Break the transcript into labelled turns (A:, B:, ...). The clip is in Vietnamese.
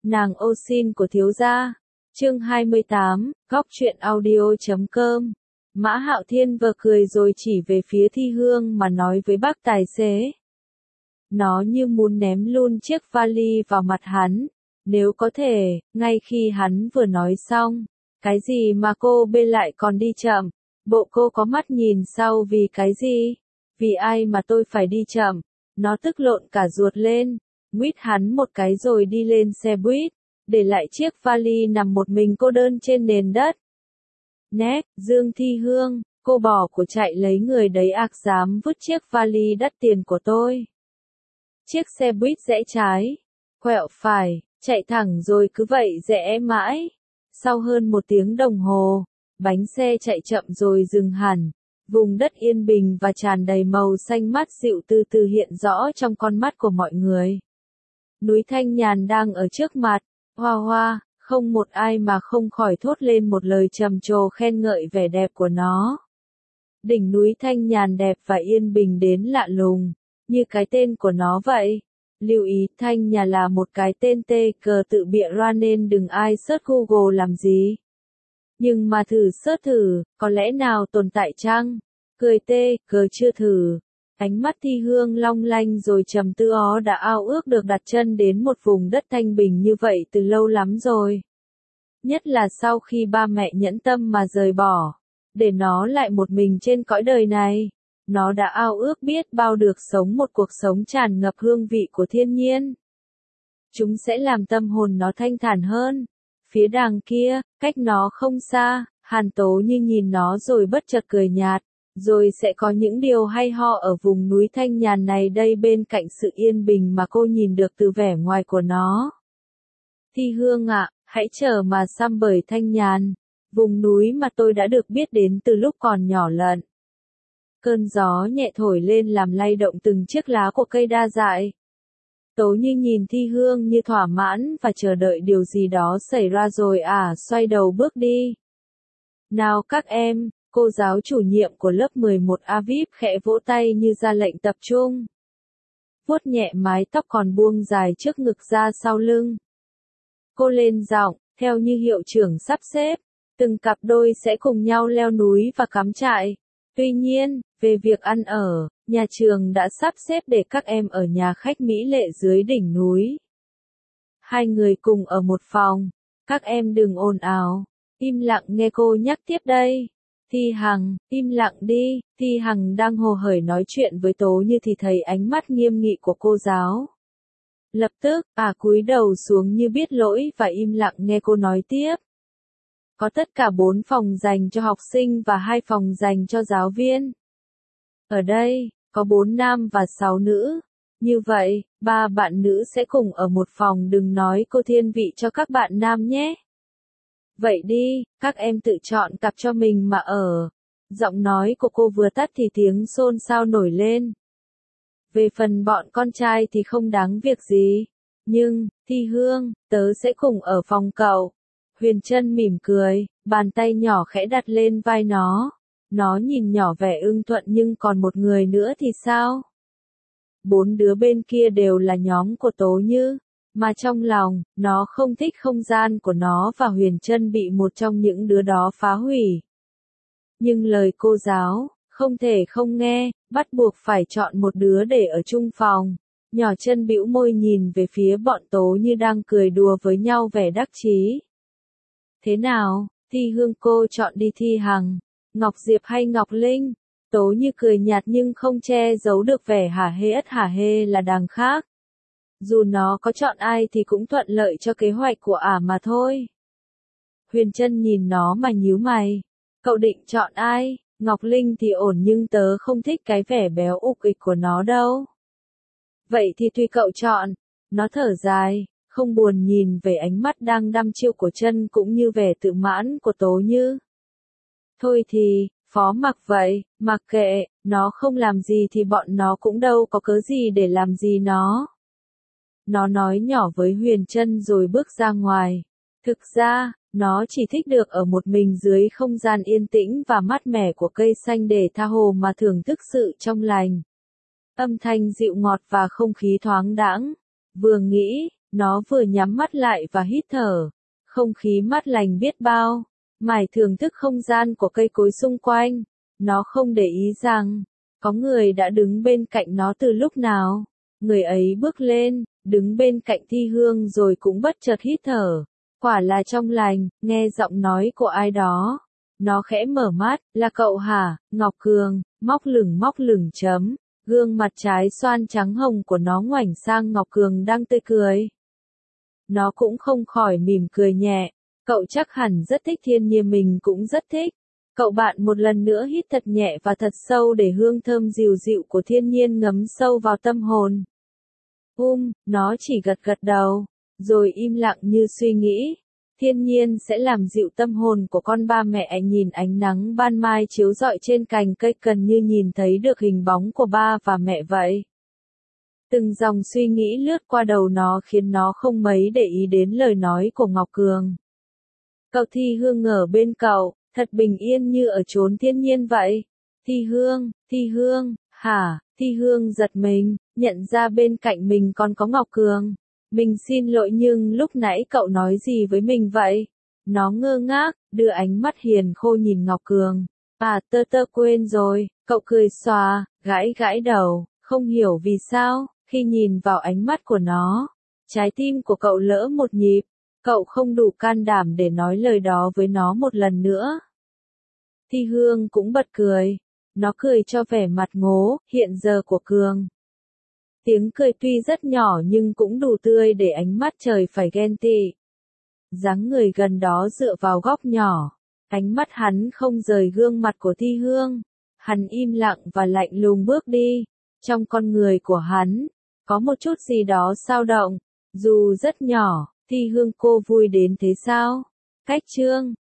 A: Nàng ô xin của thiếu gia. Chương 28, góc truyện audio.com. Mã Hạo Thiên vừa cười rồi chỉ về phía Thi Hương mà nói với bác tài xế. Nó như muốn ném luôn chiếc vali vào mặt hắn, nếu có thể, ngay khi hắn vừa nói xong. Cái gì mà cô bê lại còn đi chậm? Bộ cô có mắt nhìn sau vì cái gì? Vì ai mà tôi phải đi chậm? Nó tức lộn cả ruột lên, nguýt hắn một cái rồi đi lên xe buýt, để lại chiếc vali nằm một mình cô đơn trên nền đất. Nét, Dương Thi Hương, cô bỏ của chạy lấy người đấy dám vứt chiếc vali đắt tiền của tôi. Chiếc xe buýt rẽ trái, quẹo phải, chạy thẳng rồi cứ vậy rẽ mãi. Sau hơn 1 tiếng đồng hồ, bánh xe chạy chậm rồi dừng hẳn. Vùng đất yên bình và tràn đầy màu xanh mát dịu từ từ hiện rõ trong con mắt của mọi người. Núi Thanh Nhàn đang ở trước mặt, hoa hoa, không một ai mà không khỏi thốt lên một lời trầm trồ khen ngợi vẻ đẹp của nó. Đỉnh núi Thanh Nhàn đẹp và yên bình đến lạ lùng, như cái tên của nó vậy. Lưu ý, Thanh Nhàn là một cái tên tê cờ tự bịa ra nên đừng ai search Google làm gì. Nhưng mà thử search thử, có lẽ nào tồn tại chăng? Cười tê, cờ chưa thử. Ánh mắt Thi Hương long lanh rồi trầm tư đã ao ước được đặt chân đến một vùng đất thanh bình như vậy từ lâu lắm rồi. Nhất là sau khi ba mẹ nhẫn tâm mà rời bỏ, để nó lại một mình trên cõi đời này. Nó đã ao ước biết bao được sống một cuộc sống tràn ngập hương vị của thiên nhiên. Chúng sẽ làm tâm hồn nó thanh thản hơn. Phía đằng kia, cách nó không xa, Hàn Tố như nhìn nó rồi bất chợt cười nhạt. Rồi sẽ có những điều hay ho ở vùng núi Thanh Nhàn này đây bên cạnh sự yên bình mà cô nhìn được từ vẻ ngoài của nó. Thi Hương ạ, hãy chờ mà xăm bởi Thanh Nhàn, vùng núi mà tôi đã được biết đến từ lúc còn nhỏ lận. Cơn gió nhẹ thổi lên làm lay động từng chiếc lá của cây đa dại. Tố như nhìn Thi Hương như thỏa mãn và chờ đợi điều gì đó xảy ra rồi xoay đầu bước đi. Nào các em. Cô giáo chủ nhiệm của lớp 11 Aviv khẽ vỗ tay như ra lệnh tập trung. Vuốt nhẹ mái tóc còn buông dài trước ngực ra sau lưng. Cô lên giọng, theo như hiệu trưởng sắp xếp, từng cặp đôi sẽ cùng nhau leo núi và cắm trại. Tuy nhiên, về việc ăn ở, nhà trường đã sắp xếp để các em ở nhà khách mỹ lệ dưới đỉnh núi. 2 người cùng ở một phòng, các em đừng ồn ào, im lặng nghe cô nhắc tiếp đây. Thi Hằng, im lặng đi. Thi Hằng đang hồ hởi nói chuyện với Tố Như thì thấy ánh mắt nghiêm nghị của cô giáo. Lập tức, cúi đầu xuống như biết lỗi và im lặng nghe cô nói tiếp. Có tất cả 4 phòng dành cho học sinh và 2 phòng dành cho giáo viên. Ở đây, có 4 nam và 6 nữ. Như vậy, 3 bạn nữ sẽ cùng ở một phòng, đừng nói cô thiên vị cho các bạn nam nhé. Vậy đi, các em tự chọn cặp cho mình mà ở. Giọng nói của cô vừa tắt thì tiếng xôn xao nổi lên. Về phần bọn con trai thì không đáng việc gì. Nhưng, Thi Hương, tớ sẽ cùng ở phòng cậu. Huyền Trân mỉm cười, bàn tay nhỏ khẽ đặt lên vai nó. Nó nhìn nhỏ vẻ ưng thuận nhưng còn một người nữa thì sao? 4 đứa bên kia đều là nhóm của Tố Như. Mà trong lòng, nó không thích không gian của nó và Huyền Trân bị một trong những đứa đó phá hủy. Nhưng lời cô giáo, không thể không nghe, bắt buộc phải chọn một đứa để ở chung phòng. Nhỏ Trân bĩu môi nhìn về phía bọn Tố Như đang cười đùa với nhau vẻ đắc chí. Thế nào, Thi Hương cô chọn đi Thi Hằng, Ngọc Diệp hay Ngọc Linh? Tố Như cười nhạt nhưng không che giấu được vẻ hả hê là đằng khác. Dù nó có chọn ai thì cũng thuận lợi cho kế hoạch của mà thôi. Huyền Trân nhìn nó mà nhíu mày. Cậu định chọn ai? Ngọc Linh thì ổn nhưng tớ không thích cái vẻ béo ục ịch của nó đâu. Vậy thì tùy cậu chọn. Nó thở dài, không buồn nhìn về ánh mắt đang đăm chiêu của Trân cũng như vẻ tự mãn của Tố Như. Thôi thì, phó mặc vậy, mặc kệ, nó không làm gì thì bọn nó cũng đâu có cớ gì để làm gì nó. Nó nói nhỏ với Huyền Trân rồi bước ra ngoài. Thực ra, nó chỉ thích được ở một mình dưới không gian yên tĩnh và mát mẻ của cây xanh để tha hồ mà thưởng thức sự trong lành. Âm thanh dịu ngọt và không khí thoáng đãng. Vừa nghĩ, Nó vừa nhắm mắt lại và hít thở. Không khí mát lành biết bao. Mải thưởng thức không gian của cây cối xung quanh. Nó không để ý rằng, có người đã đứng bên cạnh nó từ lúc nào. Người ấy bước lên, đứng bên cạnh Thi Hương rồi cũng bất chợt hít thở. Quả là trong lành, nghe giọng nói của ai đó. Nó khẽ mở mắt, là cậu hả, Ngọc Cường, móc lửng chấm. Gương mặt trái xoan trắng hồng của nó ngoảnh sang Ngọc Cường đang tươi cười. Nó cũng không khỏi mỉm cười nhẹ. Cậu chắc hẳn rất thích Thiên Nhiên, mình cũng rất thích. Cậu bạn một lần nữa hít thật nhẹ và thật sâu để hương thơm dịu dịu của thiên nhiên ngấm sâu vào tâm hồn. Nó chỉ gật gật đầu, rồi im lặng như suy nghĩ. Thiên nhiên sẽ làm dịu tâm hồn của con. Ba mẹ nhìn ánh nắng ban mai chiếu rọi trên cành cây gần như nhìn thấy được hình bóng của ba và mẹ vậy. Từng dòng suy nghĩ lướt qua đầu nó khiến nó không mấy để ý đến lời nói của Ngọc Cường. Cậu Thi Hương ở bên cậu, thật bình yên như ở chốn thiên nhiên vậy. Thi Hương, hả? Thi Hương giật mình, nhận ra bên cạnh mình còn có Ngọc Cường. Mình xin lỗi nhưng lúc nãy cậu nói gì với mình vậy? Nó ngơ ngác, đưa ánh mắt hiền khô nhìn Ngọc Cường. À, tớ quên rồi, cậu cười xòa, gãi đầu, không hiểu vì sao, khi nhìn vào ánh mắt của nó, trái tim của cậu lỡ một nhịp. Cậu không đủ can đảm để nói lời đó với nó một lần nữa. Thi Hương cũng bật cười. Nó cười cho vẻ mặt ngố, hiện giờ của Cường. Tiếng cười tuy rất nhỏ nhưng cũng đủ tươi để ánh mắt trời phải ghen tị. Dáng người gần đó dựa vào góc nhỏ. Ánh mắt hắn không rời gương mặt của Thi Hương. Hắn im lặng và lạnh lùng bước đi. Trong con người của hắn, có một chút gì đó xao động. Dù rất nhỏ, Thi Hương cô vui đến thế sao? Cách chương